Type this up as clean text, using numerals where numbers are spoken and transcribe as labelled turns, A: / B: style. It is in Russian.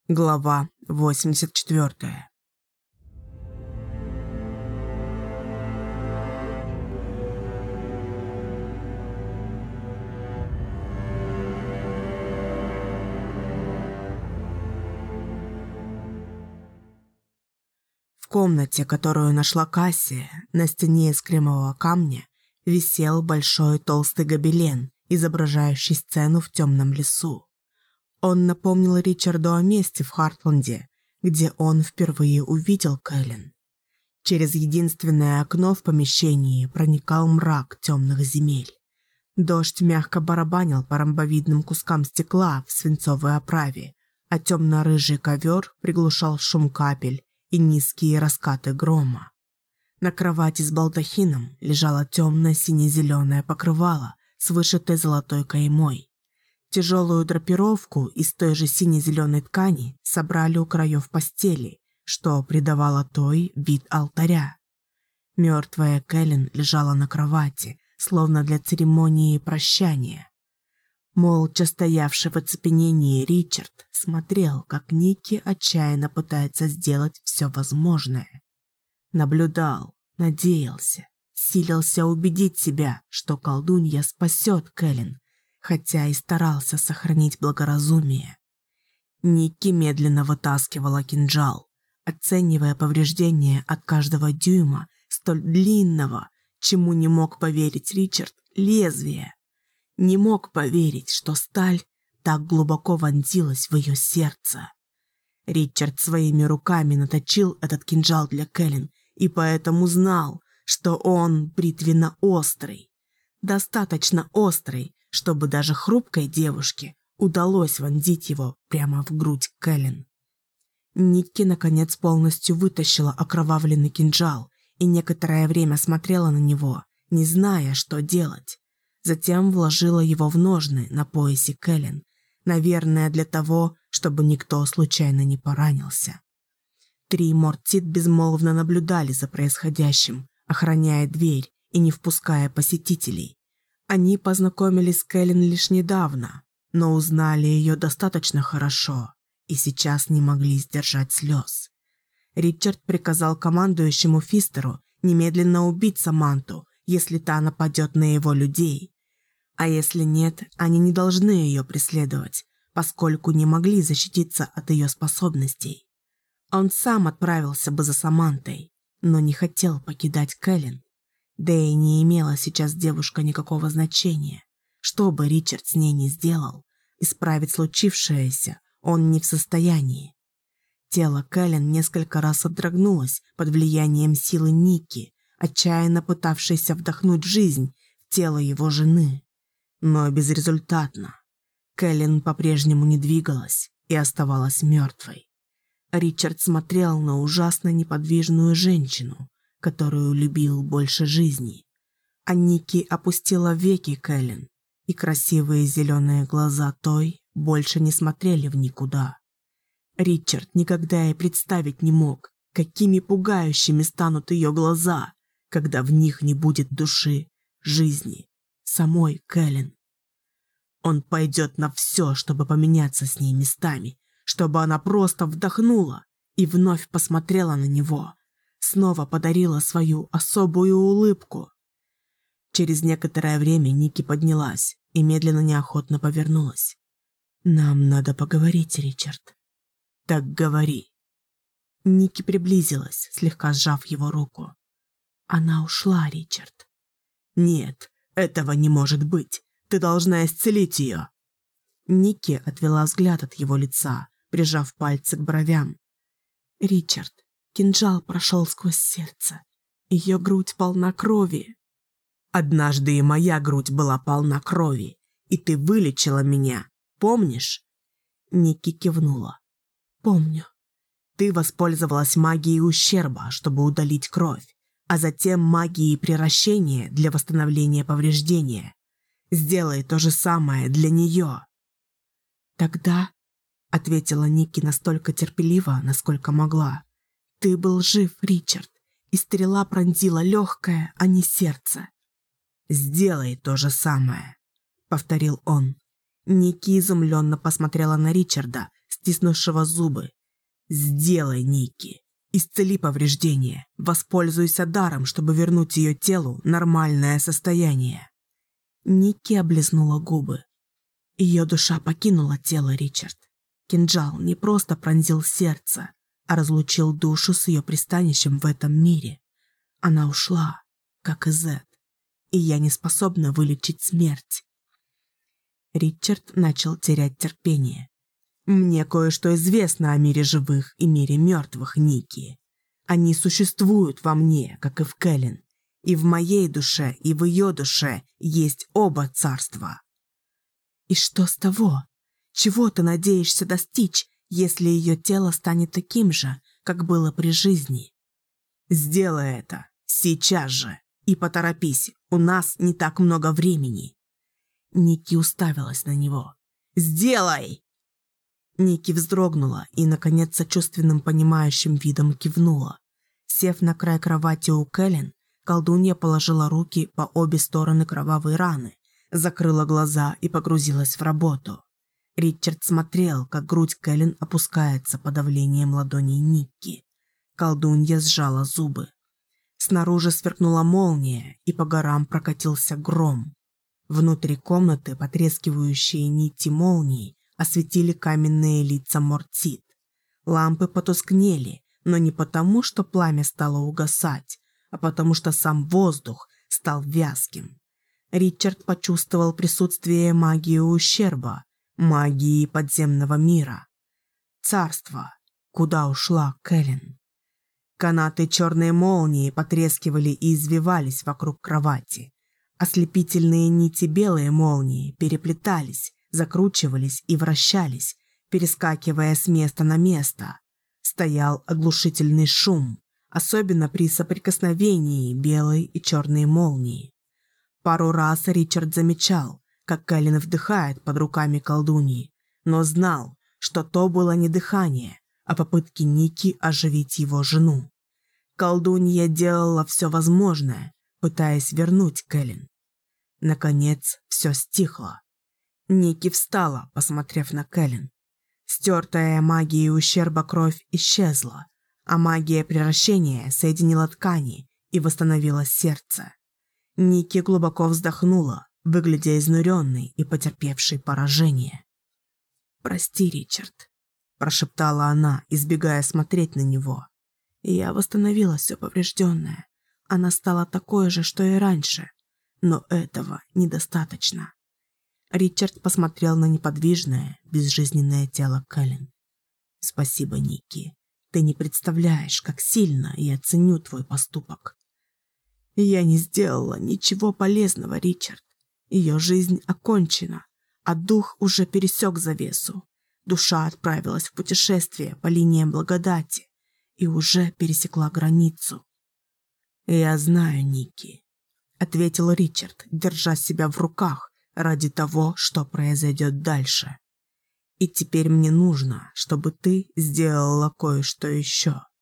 A: Глава 84. В комнате, которую нашла Кассия, на стене из кремового камня висел большой толстый гобелен, изображающий сцену в темном лесу. Он напомнил Ричарду о месте в Хартленде, где он впервые увидел Кэлен. Через единственное окно в помещении проникал мрак темных земель. Дождь мягко барабанил по ромбовидным кускам стекла в свинцовой оправе, а темно-рыжий ковер приглушал шум капель и низкие раскаты грома. На кровати с балдахином лежало темное сине-зеленое покрывало с вышитой золотой каймой. Тяжелую драпировку из той же сине-зеленой ткани собрали у краев постели, что придавало той вид алтаря. Мертвая Кэлен лежала на кровати, словно для церемонии прощания. Молча стоявший в оцепенении Ричард смотрел, как Никки отчаянно пытается сделать все возможное. Наблюдал, надеялся, силился убедить себя, что колдунья спасет Кэлен, хотя и старался сохранить благоразумие. Никки медленно вытаскивала кинжал, оценивая повреждения от каждого дюйма столь длинного, чему не мог поверить Ричард, лезвия. Не мог поверить, что сталь так глубоко вонзилась в ее сердце. Ричард своими руками наточил этот кинжал для Кэлен и поэтому знал, что он бритвенно-острый. Достаточно острый, чтобы даже хрупкой девушке удалось вонзить его прямо в грудь Кэлен. Никки, наконец, полностью вытащила окровавленный кинжал и некоторое время смотрела на него, не зная, что делать. Затем вложила его в ножны на поясе Кэлен, наверное, для того, чтобы никто случайно не поранился. 3 Мортит безмолвно наблюдали за происходящим, охраняя дверь и не впуская посетителей. Они познакомились с Кэлен лишь недавно, но узнали ее достаточно хорошо и сейчас не могли сдержать слез. Ричард приказал командующему Фистеру немедленно убить Саманту, если та нападет на его людей. А если нет, они не должны ее преследовать, поскольку не могли защититься от ее способностей. Он сам отправился бы за Самантой, но не хотел покидать Кэлен. Да и не имела сейчас девушка никакого значения. Что бы Ричард с ней ни сделал, исправить случившееся он не в состоянии. Тело Кэлен несколько раз отдрогнулось под влиянием силы Никки, отчаянно пытавшейся вдохнуть жизнь в тело его жены. Но безрезультатно. Кэлен по-прежнему не двигалась и оставалась мертвой. Ричард смотрел на ужасно неподвижную женщину, которую любил больше жизни. А Никки опустила веки Кэлен, и красивые зеленые глаза той больше не смотрели в никуда. Ричард никогда и представить не мог, какими пугающими станут ее глаза, когда в них не будет души, жизни, самой Кэлен. Он пойдет на все, чтобы поменяться с ней местами, чтобы она просто вдохнула и вновь посмотрела на него, снова подарила свою особую улыбку. Через некоторое время Никки поднялась и медленно неохотно повернулась. «Нам надо поговорить, Ричард». «Так говори». Никки приблизилась, слегка сжав его руку. «Она ушла, Ричард». «Нет, этого не может быть. Ты должна исцелить ее». Никки отвела взгляд от его лица, прижав пальцы к бровям. «Ричард, кинжал прошел сквозь сердце. Ее грудь полна крови». «Однажды и моя грудь была полна крови, и ты вылечила меня, помнишь?» Никки кивнула. «Помню». «Ты воспользовалась магией ущерба, чтобы удалить кровь, а затем магией приращения для восстановления повреждения. Сделай то же самое для нее». «Тогда», — ответила Никки настолько терпеливо, насколько могла, — «ты был жив, Ричард, и стрела пронзила легкое, а не сердце». «Сделай то же самое», — повторил он. Никки изумленно посмотрела на Ричарда с стиснувшего зубы. «Сделай, Никки. Исцели повреждения. Воспользуйся даром, чтобы вернуть ее телу нормальное состояние». Никки облизнула губы. Ее душа покинула тело, Ричард. Кинжал не просто пронзил сердце, а разлучил душу с ее пристанищем в этом мире. Она ушла, как и Зет, и я не способна вылечить смерть. Ричард начал терять терпение. «Мне кое-что известно о мире живых и мире мертвых, Никки. Они существуют во мне, как и в Кэлен. И в моей душе, и в ее душе есть оба царства». «И что с того? Чего ты надеешься достичь, если ее тело станет таким же, как было при жизни?» «Сделай это сейчас же и поторопись, у нас не так много времени». Никки уставилась на него. «Сделай!» Никки вздрогнула и, наконец, сочувственным понимающим видом кивнула. Сев на край кровати у Кэлен, колдунья положила руки по обе стороны кровавой раны, закрыла глаза и погрузилась в работу. Ричард смотрел, как грудь Кэлен опускается под давлением ладоней Никки. Колдунья сжала зубы. Снаружи сверкнула молния, и по горам прокатился гром. Внутри комнаты потрескивающие нити молний осветили каменные лица Мортсид. Лампы потускнели, но не потому, что пламя стало угасать, а потому что сам воздух стал вязким. Ричард почувствовал присутствие магии ущерба, магии подземного мира. Царство, куда ушла Кэлен. Канаты черной молнии потрескивали и извивались вокруг кровати. Ослепительные нити белой молнии переплетались, закручивались и вращались, перескакивая с места на место. Стоял оглушительный шум, особенно при соприкосновении белой и черной молнии. Пару раз Ричард замечал, как Кэлен вдыхает под руками колдуньи, но знал, что то было не дыхание, а попытки Никки оживить его жену. Колдунья делала все возможное, пытаясь вернуть Кэлен. Наконец, все стихло. Никки встала, посмотрев на Кэлен. Стертая магией ущерба кровь исчезла, а магия превращения соединила ткани и восстановила сердце. Никки глубоко вздохнула, выглядя изнуренной и потерпевшей поражение. «Прости, Ричард», – прошептала она, избегая смотреть на него. «Я восстановила все поврежденное. Она стала такой же, что и раньше. Но этого недостаточно». Ричард посмотрел на неподвижное, безжизненное тело Кэлен. «Спасибо, Никки. Ты не представляешь, как сильно я ценю твой поступок». «Я не сделала ничего полезного, Ричард. Ее жизнь окончена, а дух уже пересек завесу. Душа отправилась в путешествие по линиям благодати и уже пересекла границу». «Я знаю, Никки», — ответил Ричард, держа себя в руках ради того, что произойдет дальше. «И теперь мне нужно, чтобы ты сделала кое-что еще».